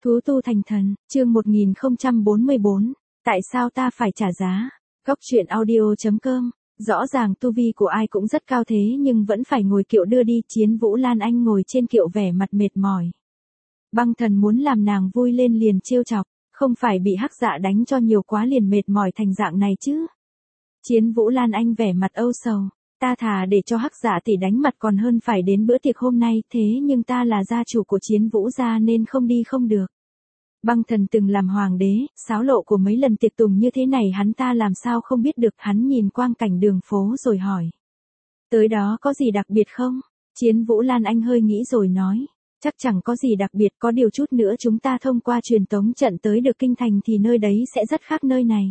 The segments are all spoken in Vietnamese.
Thú tu thành thần, chương 1044, tại sao ta phải trả giá? Góc truyện audio.com, rõ ràng tu vi của ai cũng rất cao thế nhưng vẫn phải ngồi kiệu đưa đi. Chiến Vũ Lan Anh ngồi trên kiệu vẻ mặt mệt mỏi. Băng Thần muốn làm nàng vui lên liền trêu chọc, không phải bị Hắc Dạ đánh cho nhiều quá liền mệt mỏi thành dạng này chứ. Chiến Vũ Lan Anh vẻ mặt âu sầu, ta thà để cho Hắc Dạ tỷ đánh mặt còn hơn phải đến bữa tiệc hôm nay, thế nhưng ta là gia chủ của Chiến Vũ gia nên không đi không được. Băng Thần từng làm hoàng đế, xáo lộ của mấy lần tiệc tùng như thế này hắn ta làm sao không biết được. Hắn nhìn quang cảnh đường phố rồi hỏi, tới đó có gì đặc biệt không? Chiến Vũ Lan Anh hơi nghĩ rồi nói, chắc chẳng có gì đặc biệt, có điều chút nữa chúng ta thông qua truyền tống trận tới được kinh thành thì nơi đấy sẽ rất khác nơi này.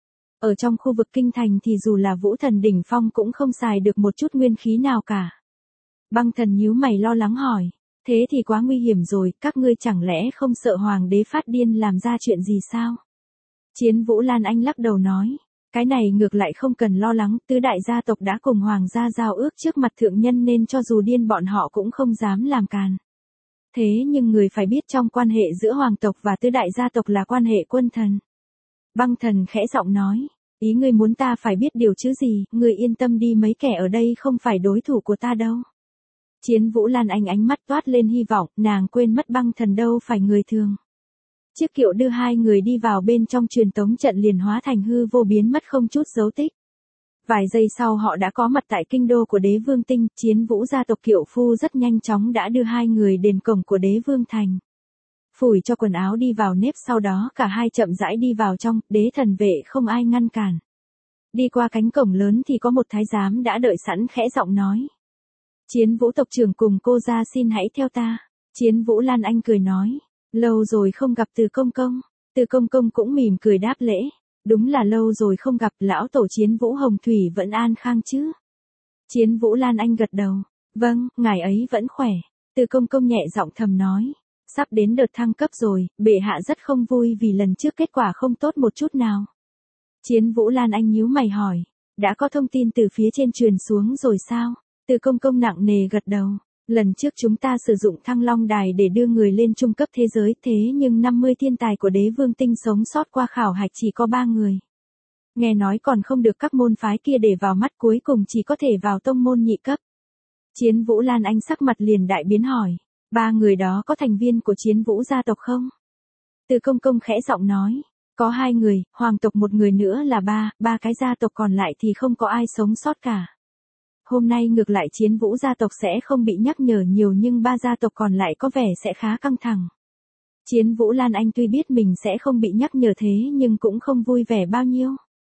Ở trong khu vực kinh thành thì dù là vũ thần đỉnh phong cũng không xài được một chút nguyên khí nào cả. Băng Thần nhíu mày lo lắng hỏi, thế thì quá nguy hiểm rồi, các ngươi chẳng lẽ không sợ hoàng đế phát điên làm ra chuyện gì sao? Chiến Vũ Lan Anh lắc đầu nói, cái này ngược lại không cần lo lắng, tứ đại gia tộc đã cùng hoàng gia giao ước trước mặt thượng nhân nên cho dù điên bọn họ cũng không dám làm càn. Thế nhưng người phải biết trong quan hệ giữa hoàng tộc và tứ đại gia tộc là quan hệ quân thần. Băng Thần khẽ giọng nói, ý ngươi muốn ta phải biết điều chứ gì, ngươi yên tâm đi, mấy kẻ ở đây không phải đối thủ của ta đâu. Chiến Vũ Lan Anh ánh mắt toát lên hy vọng, nàng quên mất Băng Thần đâu phải người thường. Chiếc kiệu đưa hai người đi vào bên trong truyền tống trận liền hóa thành hư vô biến mất không chút dấu tích. Vài giây sau họ đã có mặt tại kinh đô của Đế Vương Tinh. Chiến Vũ gia tộc kiệu phu rất nhanh chóng đã đưa hai người đến cổng của Đế Vương Thành. Phủi cho quần áo đi vào nếp, sau đó cả hai chậm rãi đi vào trong. Đế thần vệ không ai ngăn cản. Đi qua cánh cổng lớn thì có một thái giám đã đợi sẵn khẽ giọng nói, Chiến Vũ tộc trưởng cùng cô ra xin hãy theo ta. Chiến Vũ Lan Anh cười nói, lâu rồi không gặp Từ công công. Từ công công cũng mỉm cười đáp lễ, đúng là lâu rồi không gặp, lão tổ Chiến Vũ Hồng Thủy vẫn an khang chứ? Chiến Vũ Lan Anh gật đầu, vâng, ngài ấy vẫn khỏe. Từ công công nhẹ giọng thầm nói, sắp đến đợt thăng cấp rồi, bệ hạ rất không vui vì lần trước kết quả không tốt một chút nào. Chiến Vũ Lan Anh nhíu mày hỏi, đã có thông tin từ phía trên truyền xuống rồi sao? Từ công công nặng nề gật đầu, lần trước chúng ta sử dụng Thăng Long Đài để đưa người lên trung cấp thế giới, thế nhưng 50 thiên tài của Đế Vương Tinh sống sót qua khảo hạch chỉ có 3 người. Nghe nói còn không được các môn phái kia để vào mắt, cuối cùng chỉ có thể vào tông môn nhị cấp. Chiến Vũ Lan Anh sắc mặt liền đại biến hỏi, 3 người đó có thành viên của Chiến Vũ gia tộc không? Từ công công khẽ giọng nói, có 2 người, hoàng tộc một người nữa là 3 cái gia tộc còn lại thì không có ai sống sót cả. Hôm nay ngược lại Chiến Vũ gia tộc sẽ không bị nhắc nhở nhiều nhưng 3 gia tộc còn lại có vẻ sẽ khá căng thẳng. Chiến Vũ Lan Anh tuy biết mình sẽ không bị nhắc nhở thế nhưng cũng không vui vẻ bao nhiêu.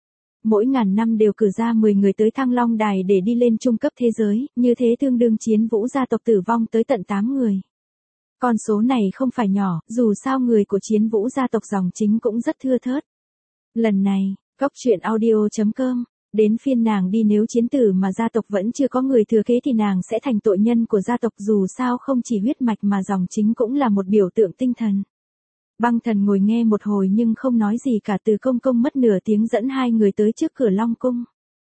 Mỗi ngàn năm đều cử ra 10 người tới Thăng Long Đài để đi lên trung cấp thế giới, như thế tương đương Chiến Vũ gia tộc tử vong tới tận 8 người. Con số này không phải nhỏ, dù sao người của Chiến Vũ gia tộc dòng chính cũng rất thưa thớt. Lần này, góc truyện audio.com, đến phiên nàng đi, nếu chiến tử mà gia tộc vẫn chưa có người thừa kế thì nàng sẽ thành tội nhân của gia tộc, dù sao không chỉ huyết mạch mà dòng chính cũng là một biểu tượng tinh thần. Băng Thần ngồi nghe một hồi nhưng không nói gì cả. Từ công công mất nửa tiếng dẫn 2 người tới trước cửa Long Cung.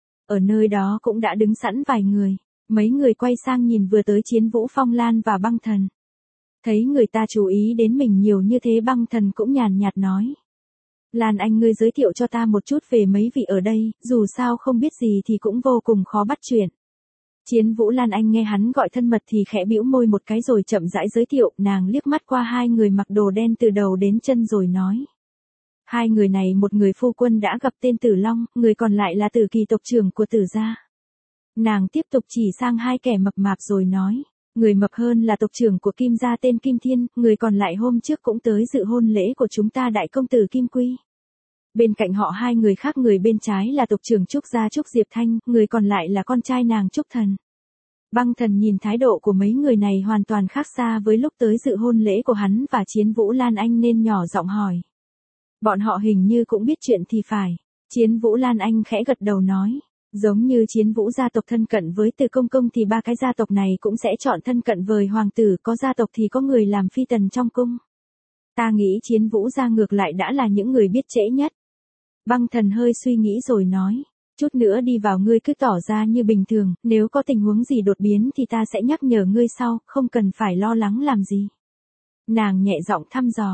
Ở nơi đó cũng đã đứng sẵn vài người, mấy người quay sang nhìn vừa tới Chiến Vũ, Phong Lan và Băng Thần. Thấy người ta chú ý đến mình nhiều như thế, Băng Thần cũng nhàn nhạt nói, Lan Anh, ngươi giới thiệu cho ta một chút về mấy vị ở đây, dù sao không biết gì thì cũng vô cùng khó bắt chuyện. Chiến Vũ Lan Anh nghe hắn gọi thân mật thì khẽ bĩu môi một cái rồi chậm rãi giới thiệu. Nàng liếc mắt qua 2 người mặc đồ đen từ đầu đến chân rồi nói, 2 người này, một người phu quân đã gặp tên Tử Long, người còn lại là Tử Kỳ tộc trưởng của Tử gia. Nàng tiếp tục chỉ sang 2 kẻ mập mạp rồi nói, người mập hơn là tộc trưởng của Kim gia tên Kim Thiên, người còn lại hôm trước cũng tới dự hôn lễ của chúng ta, đại công tử Kim Quy. Bên cạnh họ 2 người khác, người bên trái là tộc trưởng Trúc gia Trúc Diệp Thanh, người còn lại là con trai nàng Trúc Thần. Băng Thần nhìn thái độ của mấy người này hoàn toàn khác xa với lúc tới dự hôn lễ của hắn và Chiến Vũ Lan Anh nên nhỏ giọng hỏi, bọn họ hình như cũng biết chuyện thì phải. Chiến Vũ Lan Anh khẽ gật đầu nói, giống như Chiến Vũ gia tộc thân cận với Từ công công thì 3 cái gia tộc này cũng sẽ chọn thân cận với hoàng tử, có gia tộc thì có người làm phi tần trong cung. Ta nghĩ Chiến Vũ gia ngược lại đã là những người biết trễ nhất. Băng Thần hơi suy nghĩ rồi nói, chút nữa đi vào ngươi cứ tỏ ra như bình thường, nếu có tình huống gì đột biến thì ta sẽ nhắc nhở ngươi sau, không cần phải lo lắng làm gì. Nàng nhẹ giọng thăm dò,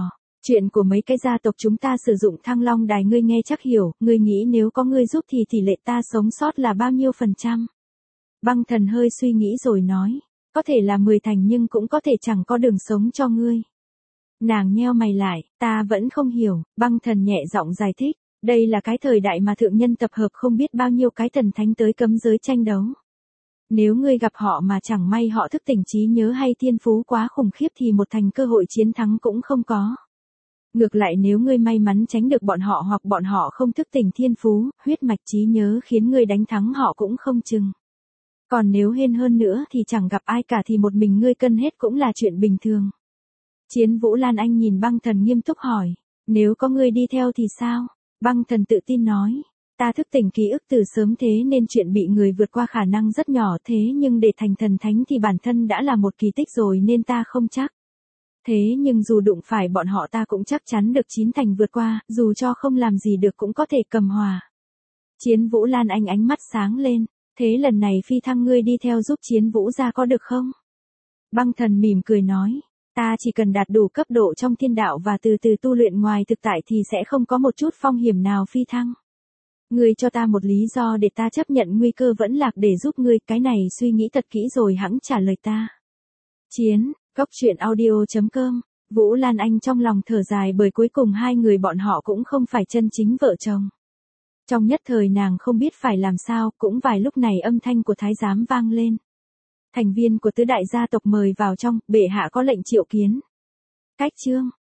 Chuyện của mấy cái gia tộc chúng ta sử dụng Thăng Long đài ngươi nghe chắc hiểu, ngươi nghĩ nếu có ngươi giúp thì tỷ lệ ta sống sót là bao nhiêu %? Băng Thần hơi suy nghĩ rồi nói, có thể là 10 thành nhưng cũng có thể chẳng có đường sống cho ngươi. Nàng nheo mày lại, ta vẫn không hiểu, Băng Thần nhẹ giọng giải thích, đây là cái thời đại mà thượng nhân tập hợp không biết bao nhiêu cái thần thánh tới cấm giới tranh đấu. Nếu ngươi gặp họ mà chẳng may họ thức tỉnh trí nhớ hay thiên phú quá khủng khiếp thì một thành cơ hội chiến thắng cũng không có. Ngược lại nếu ngươi may mắn tránh được bọn họ hoặc bọn họ không thức tỉnh thiên phú, huyết mạch trí nhớ khiến ngươi đánh thắng họ cũng không chừng. Còn nếu hên hơn nữa thì chẳng gặp ai cả thì một mình ngươi cân hết cũng là chuyện bình thường. Chiến Vũ Lan Anh nhìn Băng Thần nghiêm túc hỏi, nếu có ngươi đi theo thì sao? Băng Thần tự tin nói, ta thức tỉnh ký ức từ sớm thế nên chuyện bị người vượt qua khả năng rất nhỏ thế nhưng để thành thần thánh thì bản thân đã là một kỳ tích rồi nên ta không chắc. Thế nhưng dù đụng phải bọn họ ta cũng chắc chắn được 9 thành vượt qua, dù cho không làm gì được cũng có thể cầm hòa. Chiến Vũ Lan Anh ánh mắt sáng lên, thế lần này phi thăng ngươi đi theo giúp Chiến Vũ ra có được không? Băng Thần mỉm cười nói, ta chỉ cần đạt đủ cấp độ trong thiên đạo và từ từ tu luyện ngoài thực tại thì sẽ không có một chút phong hiểm nào phi thăng. Ngươi cho ta một lý do để ta chấp nhận nguy cơ vẫn lạc để giúp ngươi, cái này suy nghĩ thật kỹ rồi hẵng trả lời ta. Chiến, Góc Truyện Audio.com, Vũ Lan Anh trong lòng thở dài bởi cuối cùng hai người bọn họ cũng không phải chân chính vợ chồng. Trong nhất thời nàng không biết phải làm sao, cũng vài lúc này âm thanh của thái giám vang lên. Thành viên của tứ đại gia tộc mời vào trong, bệ hạ có lệnh triệu kiến. Cách chương